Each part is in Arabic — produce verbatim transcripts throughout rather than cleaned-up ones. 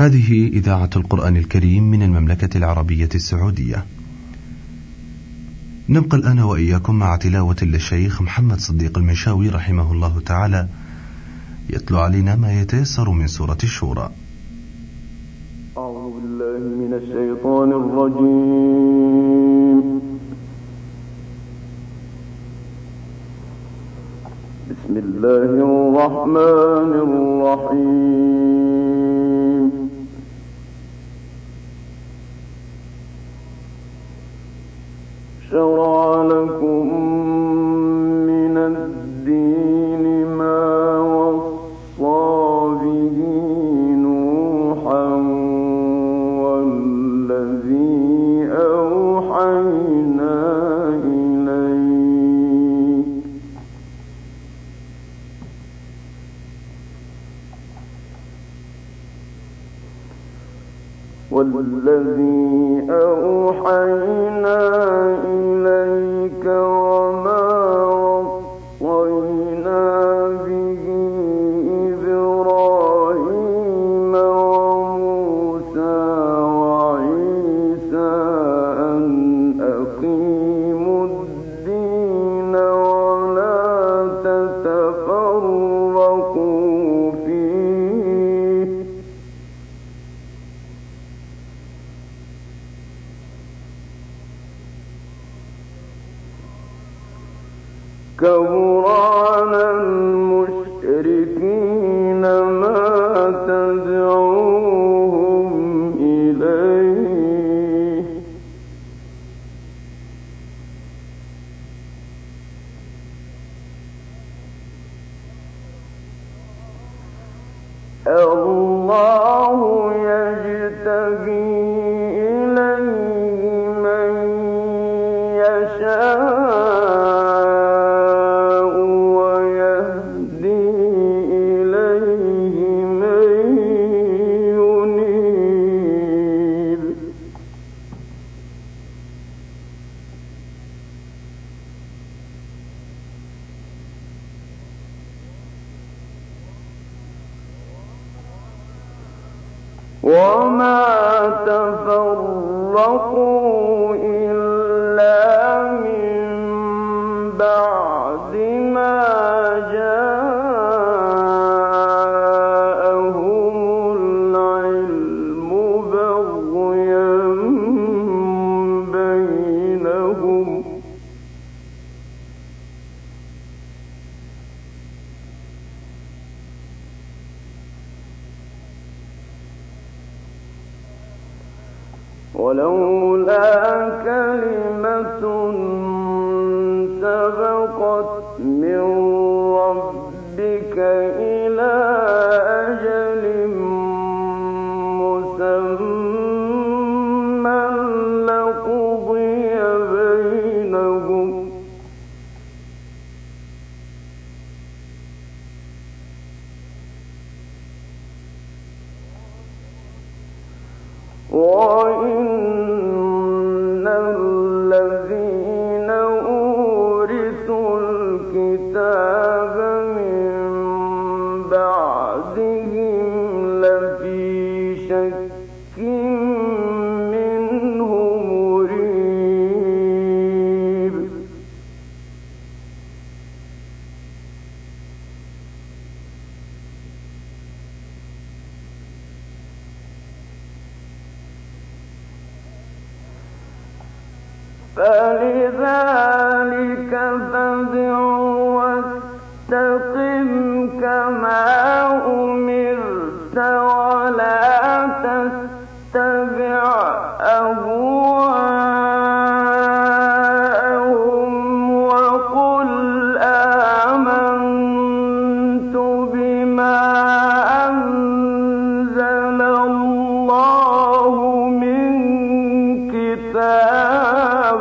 هذه إذاعة القرآن الكريم من المملكة العربية السعودية. نبقى الآن وإياكم مع تلاوة للشيخ محمد صديق المنشاوي رحمه الله تعالى يتلو علينا ما يتيسر من سورة الشورى. أعوذ بالله من الشيطان الرجيم. بسم الله الرحمن الرحيم. شرع لكم من الدين ما وصى به نوحا والذي أوحينا إليك والذي أوحينا إليك وما وصينا به إبراهيم وموسى وعيسى أن أقيموا الدين ولا تتفرقوا فيه كبر على المشركين ما تدعوهم إليه الله يجتبي إليه من يشاء وما تفرقوا إلا من بعد ما جاءهم العلم بغيا بينهم ولولا كلمة سبقت من ربك إلى أجل مسمى لقضي بينهم وإن الذين أورثوا الكتاب من بعدهم لفي شك منه مريب فلذلك فادع واستقم كما أمرت ولا تتبع أهواءهم وقل آمنت بما أنزل الله من كتاب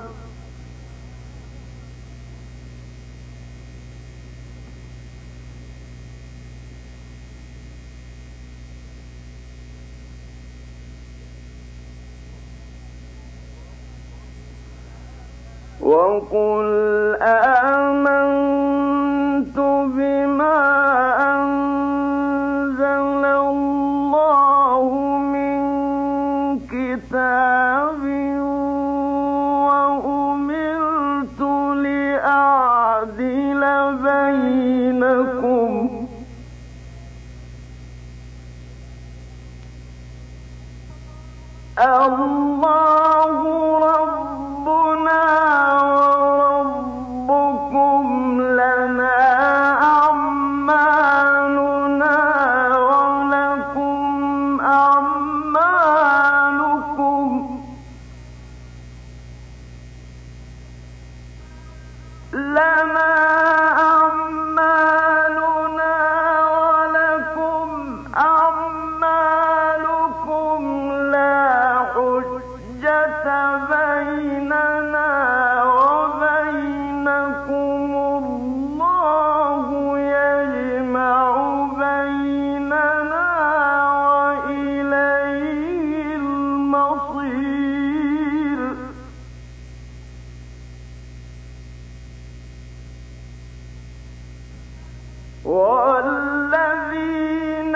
وقل آمنت بما أنزل الله الله ربنا وربكم لنا أعمالنا ولكم أعمالكم لنا أعمالنا ولكم أعمالكم لا حجة بيننا وبينكم الله يجمع بيننا وإليه المصير والذين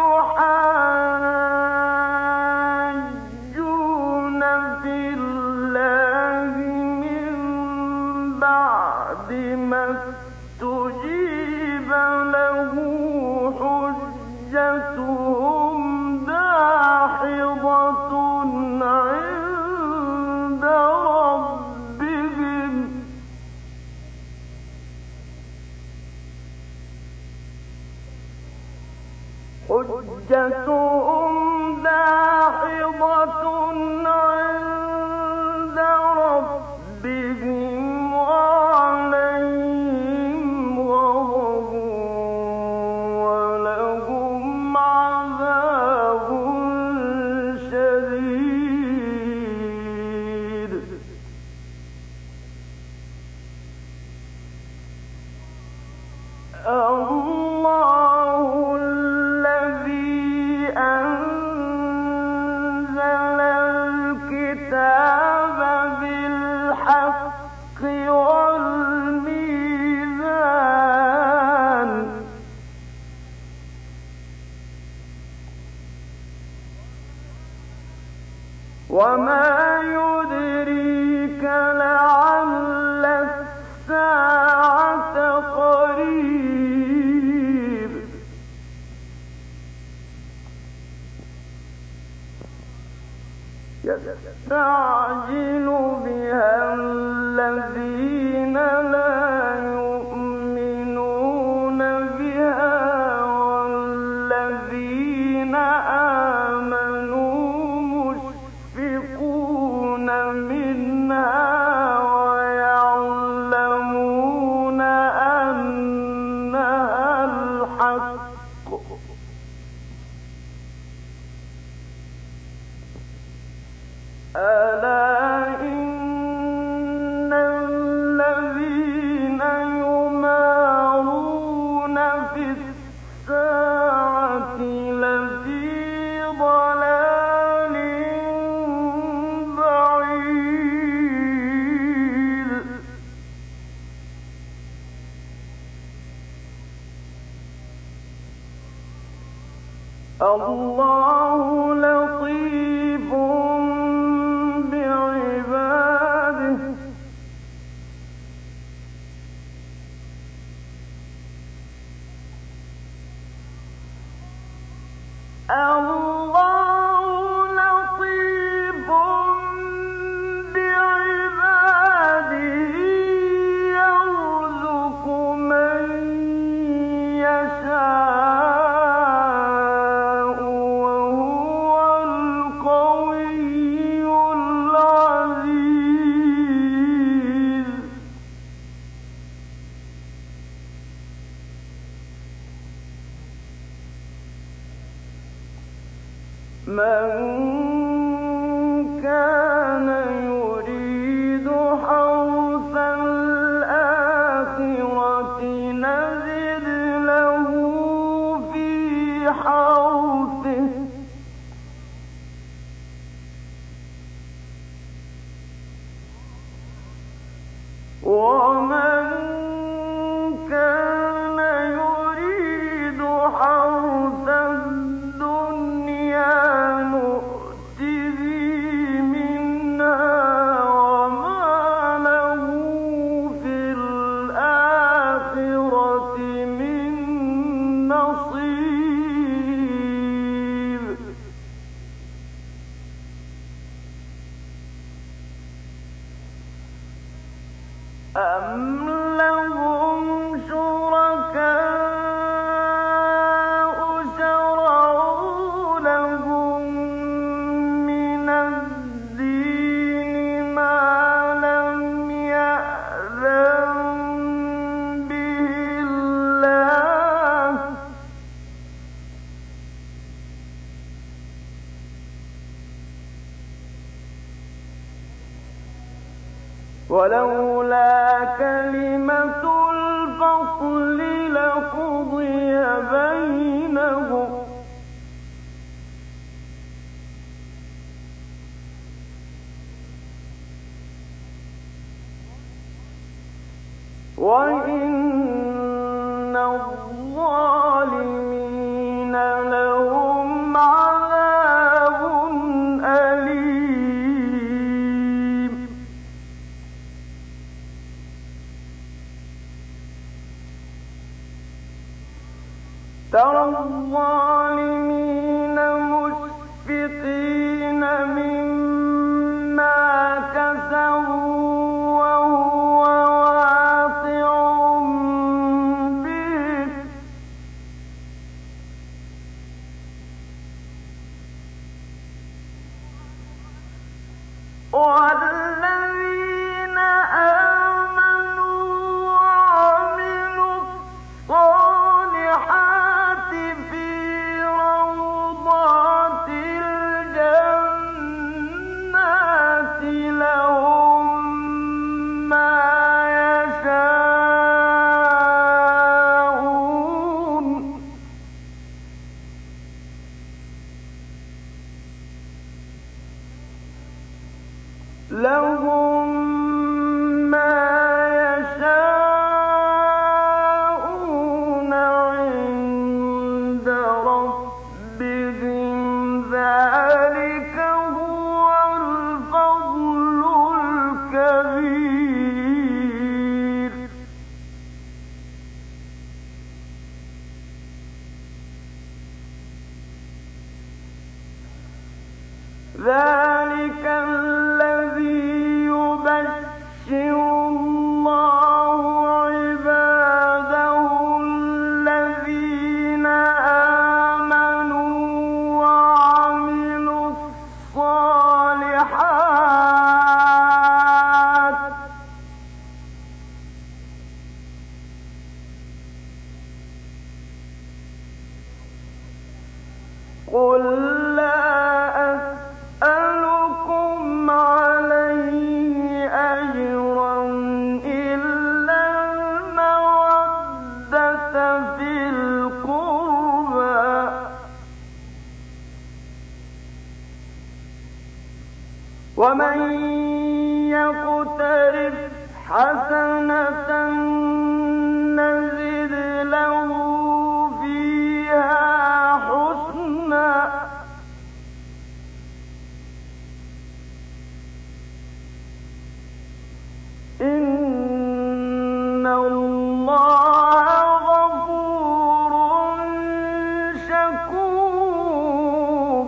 يحاجون في الله من بعد ما استجيب له حجتهم داحضة عند ربهم حجتهم داحضة عند ربهم وعليهم غضب ولهم عذاب شديد الله الذي أنزل الكتاب بالحق والميزان وما يدريك لعل الساعة قريب يستعجل بها الذين لا يؤمنون بها والذين آمنوا مشفقون منها ويعلمون أنها الحق ألا إن الذين يمارون في الساعة لفي ضلال بعيد الله لطيف بعباده الله لطيف بعباده يرزق من يشاء وهو القوي العزيز من كان يريد حرث الآخرة نزد له في حرثه ومن كان يريد حرث الدنيا نؤته منها وما له في الآخرة من نصيب أَمْ لَهُمْ شُرَكَاءُ شَرَعُوا لَهُم مِّنَ الدِّينِ مَا لَمْ يَأْذَن بِهِ اللَّهُ ۚ وَلَوْلَا كَلِمَةُ الْفَصْلِ لَقُضِيَ بَيْنَهُمْ ۗ وَإِنَّ الظَّالِمِينَ لَهُمْ عَذَابٌ أَلِيمٌ. تَرَى الظَّالِمِينَ مُشْفِقِينَ مِمَّا كَسَبُوا وَهُوَ وَاقِعٌ بِهِمْ ۗ وَالَّذِينَ آمَنُوا وَعَمِلُوا الصَّالِحَاتِ فِي رَوْضَاتِ الْجَنَّاتِ لَهُم مَّا يَشَاءُونَ لَهُم مَّا يَشَاءُونَ عِندَ رَبِّهِمْ ۚ ذَٰلِكَ هُوَ الْفَضْلُ الْكَبِيرُ. ذَٰلِكَ الَّذِي يُبَشِّرُ اللَّهُ عِبَادَهُ الَّذِينَ آمَنُوا وَعَمِلُوا الصَّالِحَاتِ ۗ قُل لَّا أَسْأَلُكُمْ عَلَيْهِ أَجْرًا إِلَّا الْمَوَدَّةَ فِي الْقُرْبَىٰ ۗ وَمَن يَقْتَرِفْ حَسَنَةً نَّزِدْ لَهُ فِيهَا حُسْنًا ۚ إِنَّ اللَّهَ غَفُورٌ شَكُورٌ.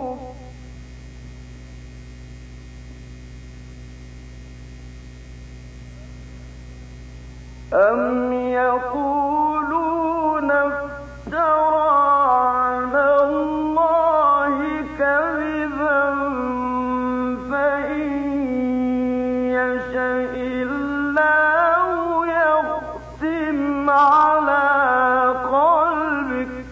أَمْ يَقُولُونَ افْتَرَىٰ عَلَى اللَّهِ كَذِبًا ۖ فَإِن يَشَإِ اللَّهُ يَخْتِمْ عَلَىٰ قَلْبِكَ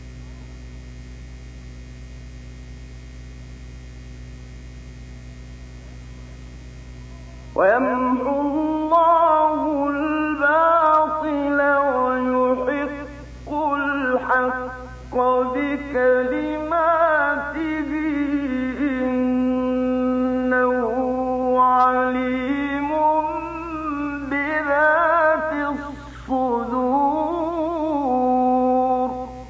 وَيَمْحُ اللَّهُ الْبَاطِلَ وَيُحِقُّ الْحَقَّ بِكَلِمَاتِهِ ۚ إِنَّهُ عَلِيمٌ بِذَاتِ الصُّدُورِ.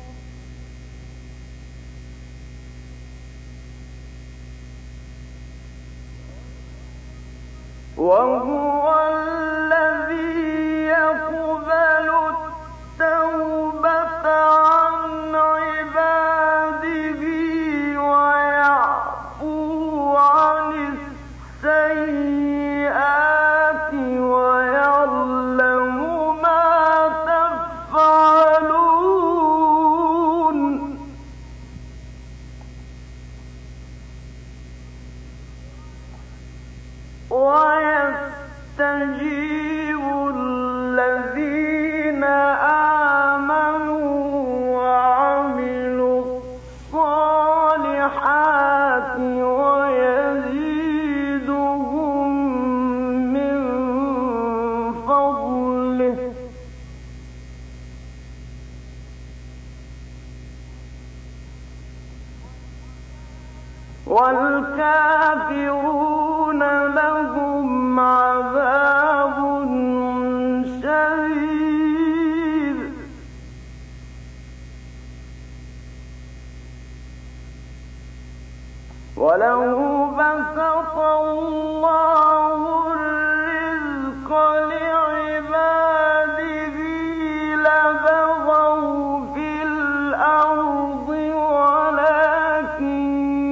وَهُوَ الَّذِي يَقْبَلُ التَّوْبَةَ عَنْ عِبَادِهِ وَيَعْفُو عَنِ السَّيِّئَاتِ وَيَعْلَمُ ويستجيب الذين آمنوا وعملوا الصالحات ويزيدهم من فضله والكافرون لهم عذاب شديد ولو بسط الله الرزق لعباده لبغوا في الأرض ولكن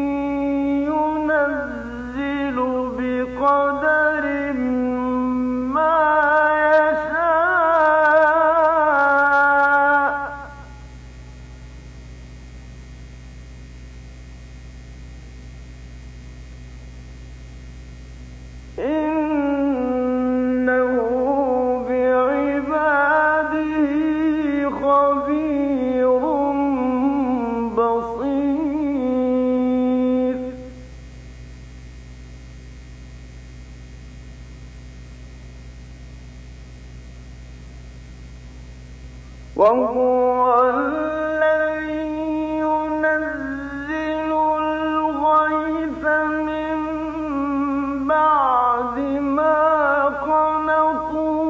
ينزل بقدر ما يشاء إنه بعباده خبير بصير وهو الذي ينزل الغيث من بعد ما قنطوا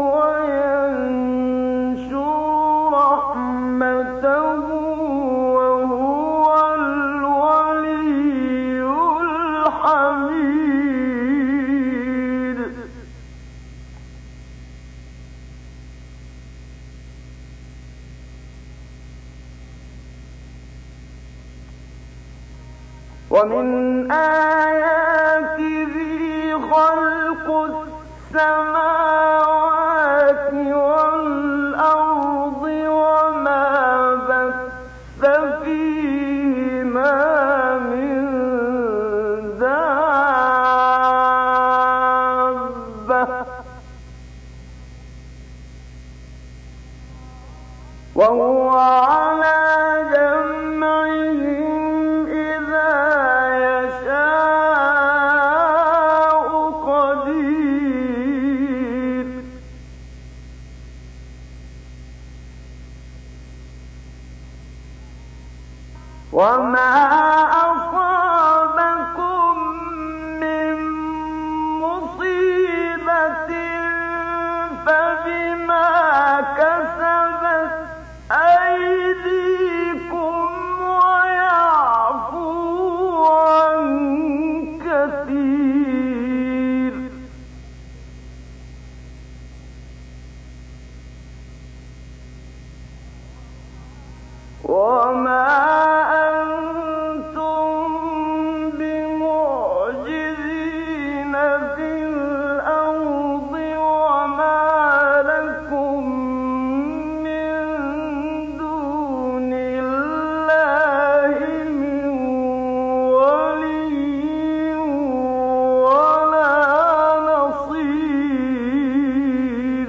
وينشر رحمته وهو الولي الحميد ومن آياته خلق السماوات والأرض وما بث فيهما من دابة وهو على جمعهم إذا يشاء قدير وما أصابكم من مصيبة فبما كسبت أيديكم ويعفو عن كثير وما أنتم بمعجزين في الأرض وما لكم من دون الله من ولي ولا نصير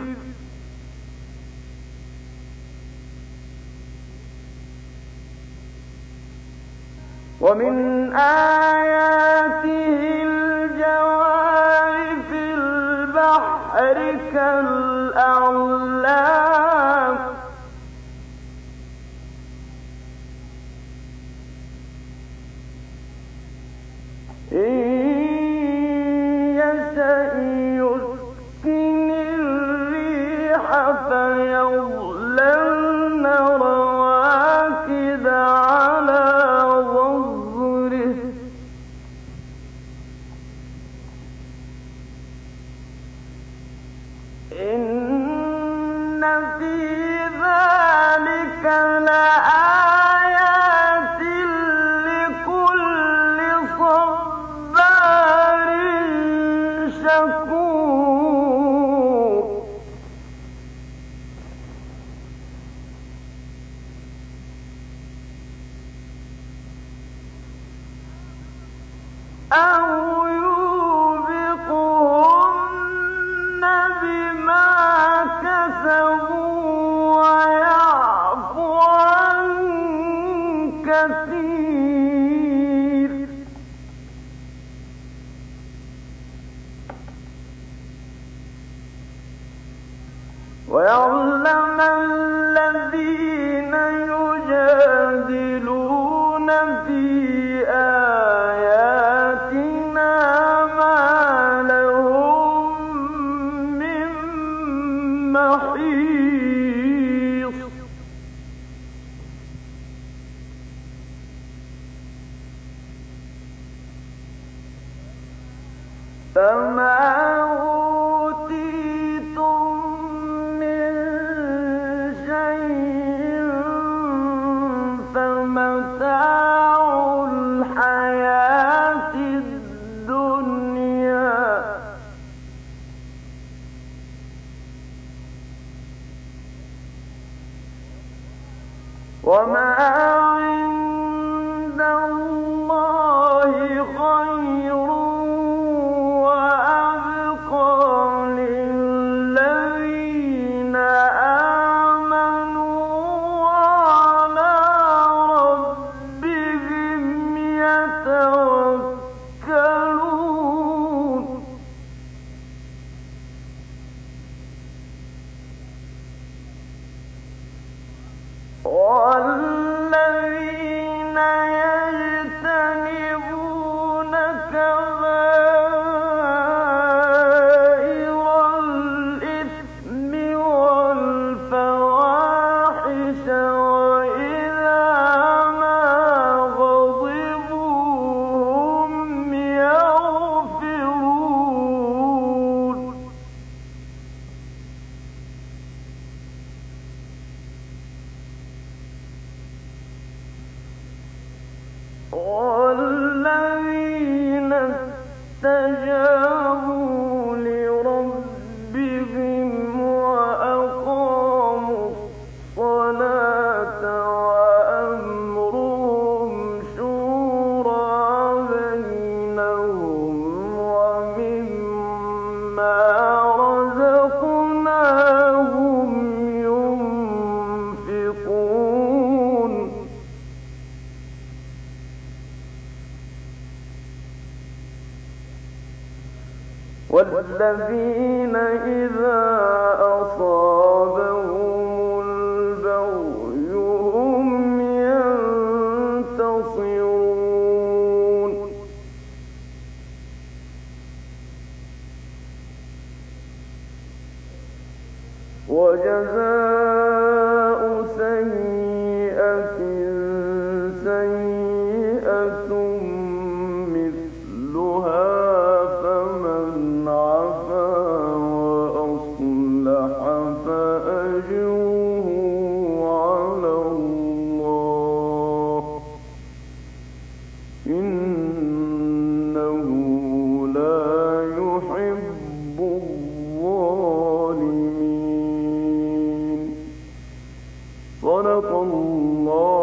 ومن آياته الجوار في البحر كالأعلام إن يشأ يسكن الريح فيظللن رواكد على ظهره إن في ذلك لآيات لكل صبار والذين إذا أصابهم البغي هم ينتصرون وجزاء سيئة سيئة مثلها صدق الله